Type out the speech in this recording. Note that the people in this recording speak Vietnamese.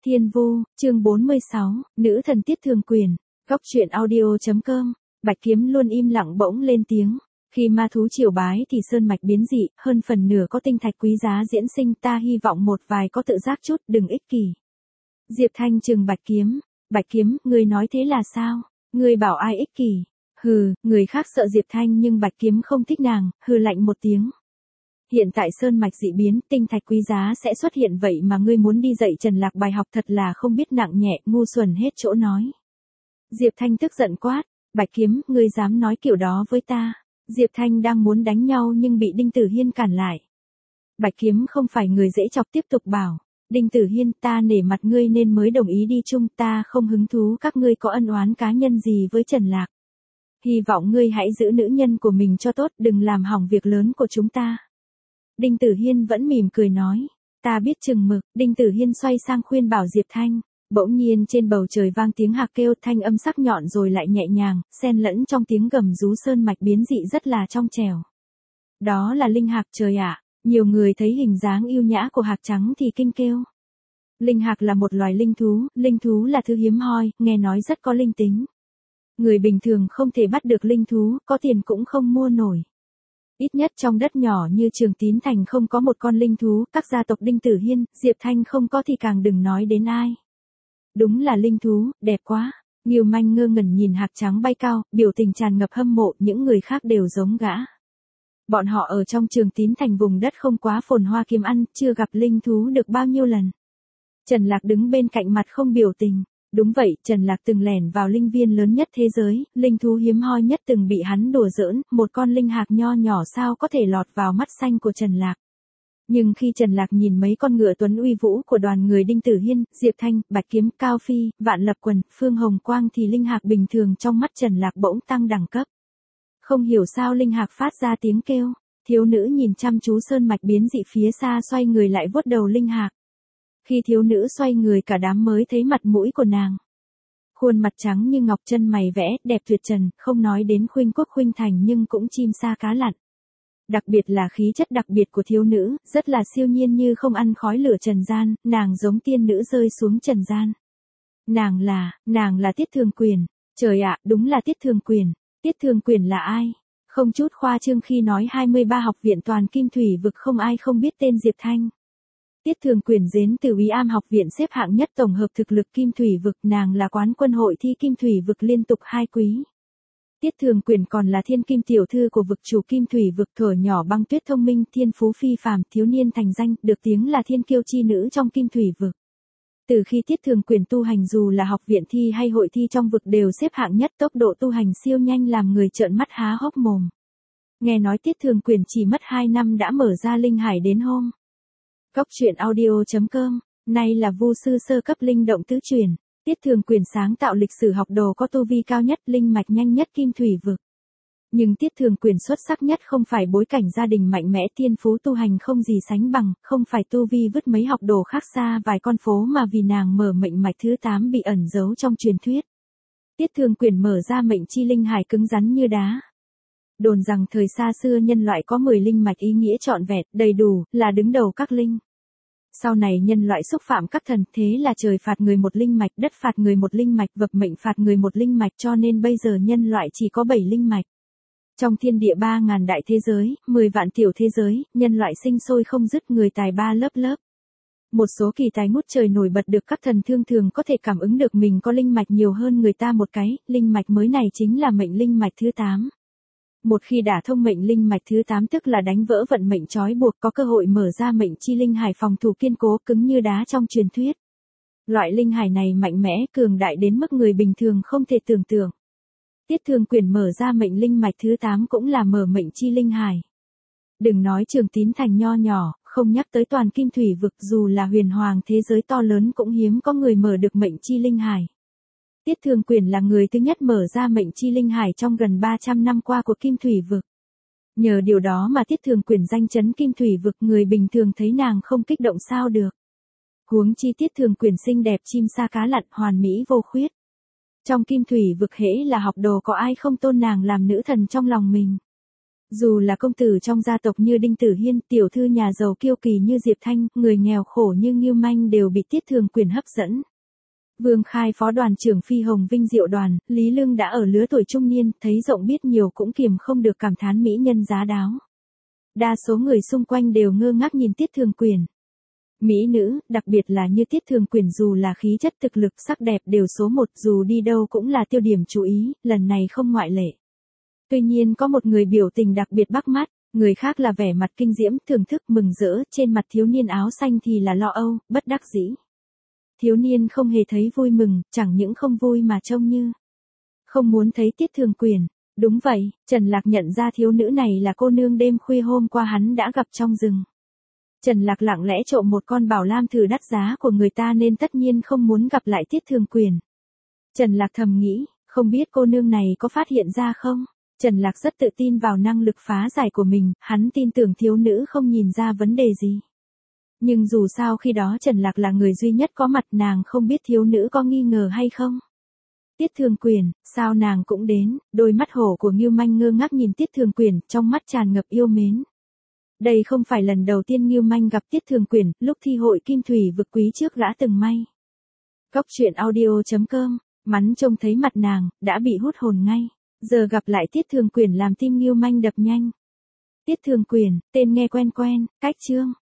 Thiên Vu, chương 46, Nữ thần Tiết Thường Quyền, góc truyện audio.com, Bạch Kiếm luôn im lặng bỗng lên tiếng. Khi ma thú triều bái thì sơn mạch biến dị, hơn phần nửa có tinh thạch quý giá diễn sinh, ta hy vọng một vài có tự giác chút, đừng ích kỷ. Diệp Thanh trừng Bạch Kiếm, ngươi nói thế là sao? Ngươi bảo ai ích kỷ? Hừ, người khác sợ Diệp Thanh nhưng Bạch Kiếm không thích nàng, hừ lạnh một tiếng. Hiện tại sơn mạch dị biến, tinh thạch quý giá sẽ xuất hiện, vậy mà ngươi muốn đi dạy Trần Lạc bài học, thật là không biết nặng nhẹ, ngu xuẩn hết chỗ nói. Diệp Thanh tức giận quát, Bạch Kiếm, ngươi dám nói kiểu đó với ta? Diệp Thanh đang muốn đánh nhau nhưng bị Đinh Tử Hiên cản lại. Bạch Kiếm không phải người dễ chọc, tiếp tục bảo, Đinh Tử Hiên, ta nể mặt ngươi nên mới đồng ý đi chung, ta không hứng thú các ngươi có ân oán cá nhân gì với Trần Lạc. Hy vọng ngươi hãy giữ nữ nhân của mình cho tốt, đừng làm hỏng việc lớn của chúng ta. Đinh Tử Hiên vẫn mỉm cười nói, ta biết chừng mực. Đinh Tử Hiên xoay sang khuyên bảo Diệp Thanh. Bỗng nhiên trên bầu trời vang tiếng hạc kêu, thanh âm sắc nhọn rồi lại nhẹ nhàng, xen lẫn trong tiếng gầm rú, sơn mạch biến dị rất là trong trẻo. Đó là linh hạc. Trời ạ, nhiều người thấy hình dáng yêu nhã của hạc trắng thì kinh kêu. Linh hạc là một loài linh thú là thứ hiếm hoi, nghe nói rất có linh tính. Người bình thường không thể bắt được linh thú, có tiền cũng không mua nổi. Ít nhất trong đất nhỏ như Trường Tín Thành không có một con linh thú, các gia tộc Đinh Tử Hiên, Diệp Thanh không có thì càng đừng nói đến ai. Đúng là linh thú, đẹp quá. Ngưu Manh ngơ ngẩn nhìn hạc trắng bay cao, biểu tình tràn ngập hâm mộ, những người khác đều giống gã. Bọn họ ở trong Trường Tín Thành vùng đất không quá phồn hoa kiếm ăn, chưa gặp linh thú được bao nhiêu lần. Trần Lạc đứng bên cạnh mặt không biểu tình. Đúng vậy, Trần Lạc từng lẻn vào linh viên lớn nhất thế giới, linh thú hiếm hoi nhất từng bị hắn đùa giỡn, một con linh hạc nho nhỏ sao có thể lọt vào mắt xanh của Trần Lạc. Nhưng khi Trần Lạc nhìn mấy con ngựa tuấn uy vũ của đoàn người Đinh Tử Hiên, Diệp Thanh, Bạch Kiếm, Cao Phi, Vạn Lập Quần, Phương Hồng Quang thì linh hạc bình thường trong mắt Trần Lạc bỗng tăng đẳng cấp. Không hiểu sao linh hạc phát ra tiếng kêu, thiếu nữ nhìn chăm chú sơn mạch biến dị phía xa, xoay người lại vuốt đầu linh hạc. Khi thiếu nữ xoay người cả đám mới thấy mặt mũi của nàng. Khuôn mặt trắng như ngọc, chân mày vẽ, đẹp tuyệt trần, không nói đến khuynh quốc khuynh thành nhưng cũng chim sa cá lặn. Đặc biệt là khí chất đặc biệt của thiếu nữ, rất là siêu nhiên như không ăn khói lửa trần gian, nàng giống tiên nữ rơi xuống trần gian. Nàng là Tiết Thường Quyền. Trời ạ, đúng là Tiết Thường Quyền. Tiết Thường Quyền là ai? Không chút khoa trương khi nói 23 học viện toàn kim thủy vực không ai không biết tên Diệp Thanh. Tiết Thường Quyền đến từ Úy Am học viện, xếp hạng nhất tổng hợp thực lực kim thủy vực, nàng là quán quân hội thi kim thủy vực liên tục 2 quý. Tiết Thường Quyền còn là thiên kim tiểu thư của vực chủ kim thủy vực, thuở nhỏ băng tuyết thông minh, thiên phú phi phàm, thiếu niên thành danh, được tiếng là thiên kiêu chi nữ trong kim thủy vực. Từ khi Tiết Thường Quyền tu hành, dù là học viện thi hay hội thi trong vực đều xếp hạng nhất, tốc độ tu hành siêu nhanh làm người trợn mắt há hốc mồm. Nghe nói Tiết Thường Quyền chỉ mất 2 năm đã mở ra linh hải đến hôm. Góc truyện audio.com, nay là vu sư sơ cấp linh động tứ truyền. Tiết Thường Quyền sáng tạo lịch sử học đồ có tu vi cao nhất, linh mạch nhanh nhất kim thủy vực. Nhưng Tiết Thường Quyền xuất sắc nhất không phải bối cảnh gia đình mạnh mẽ, thiên phú tu hành không gì sánh bằng, không phải tu vi vứt mấy học đồ khác xa vài con phố, mà vì nàng mở mệnh mạch thứ 8 bị ẩn giấu trong truyền thuyết. Tiết Thường Quyền mở ra mệnh chi linh hải cứng rắn như đá. Đồn rằng thời xa xưa nhân loại có 10 linh mạch ý nghĩa trọn vẹn, đầy đủ, là đứng đầu các linh. Sau này nhân loại xúc phạm các thần, thế là trời phạt người một linh mạch, đất phạt người một linh mạch, vập mệnh phạt người một linh mạch, cho nên bây giờ nhân loại chỉ có 7 linh mạch. Trong thiên địa 3.000 đại thế giới, 10 vạn tiểu thế giới, nhân loại sinh sôi không dứt, người tài ba lớp lớp. Một số kỳ tài ngút trời nổi bật được các thần thương thường có thể cảm ứng được mình có linh mạch nhiều hơn người ta một cái, linh mạch mới này chính là mệnh linh mạch thứ 8. Một khi đả thông mệnh linh mạch thứ 8 tức là đánh vỡ vận mệnh trói buộc, có cơ hội mở ra mệnh chi linh hải, phòng thủ kiên cố cứng như đá trong truyền thuyết. Loại linh hải này mạnh mẽ, cường đại đến mức người bình thường không thể tưởng tượng. Tiết Thường Quyền mở ra mệnh linh mạch thứ 8 cũng là mở mệnh chi linh hải. Đừng nói Trường Tín Thành nho nhỏ, không nhắc tới toàn kim thủy vực, dù là huyền hoàng thế giới to lớn cũng hiếm có người mở được mệnh chi linh hải. Tiết Thường Quyền là người thứ nhất mở ra mệnh chi linh hải trong gần 300 năm qua của kim thủy vực. Nhờ điều đó mà Tiết Thường Quyền danh chấn kim thủy vực, người bình thường thấy nàng không kích động sao được. Huống chi Tiết Thường Quyền xinh đẹp, chim sa cá lặn, hoàn mỹ vô khuyết. Trong kim thủy vực hễ là học đồ có ai không tôn nàng làm nữ thần trong lòng mình. Dù là công tử trong gia tộc như Đinh Tử Hiên, tiểu thư nhà giàu kiêu kỳ như Diệp Thanh, người nghèo khổ như Ngưu Manh đều bị Tiết Thường Quyền hấp dẫn. Vương Khai phó đoàn trưởng Phi Hồng Vinh Diệu đoàn, Lý Lương đã ở lứa tuổi trung niên, thấy rộng biết nhiều cũng kiềm không được cảm thán mỹ nhân giá đáo. Đa số người xung quanh đều ngơ ngác nhìn Tiết Thường Quyền. Mỹ nữ, đặc biệt là như Tiết Thường Quyền dù là khí chất thực lực sắc đẹp đều số một, dù đi đâu cũng là tiêu điểm chú ý, lần này không ngoại lệ. Tuy nhiên có một người biểu tình đặc biệt bắt mắt, người khác là vẻ mặt kinh diễm, thưởng thức mừng rỡ, trên mặt thiếu niên áo xanh thì là lo âu, bất đắc dĩ. Thiếu niên không hề thấy vui mừng, chẳng những không vui mà trông như không muốn thấy Tiết Thường Quyền. Đúng vậy, Trần Lạc nhận ra thiếu nữ này là cô nương đêm khuya hôm qua hắn đã gặp trong rừng. Trần Lạc lặng lẽ trộm một con bảo lam thử đắt giá của người ta nên tất nhiên không muốn gặp lại Tiết Thường Quyền. Trần Lạc thầm nghĩ, không biết cô nương này có phát hiện ra không? Trần Lạc rất tự tin vào năng lực phá giải của mình, hắn tin tưởng thiếu nữ không nhìn ra vấn đề gì. Nhưng dù sao khi đó Trần Lạc là người duy nhất có mặt, nàng không biết thiếu nữ có nghi ngờ hay không. Tiết Thường Quyền, sao nàng cũng đến, đôi mắt hổ của Ngưu Manh ngơ ngác nhìn Tiết Thường Quyền, trong mắt tràn ngập yêu mến. Đây không phải lần đầu tiên Ngưu Manh gặp Tiết Thường Quyền, lúc thi hội Kim Thủy vực quý trước gã từng may. Góc truyện audio.com, mắn trông thấy mặt nàng, đã bị hút hồn ngay. Giờ gặp lại Tiết Thường Quyền làm tim Ngưu Manh đập nhanh. Tiết Thường Quyền, tên nghe quen quen, cách chương.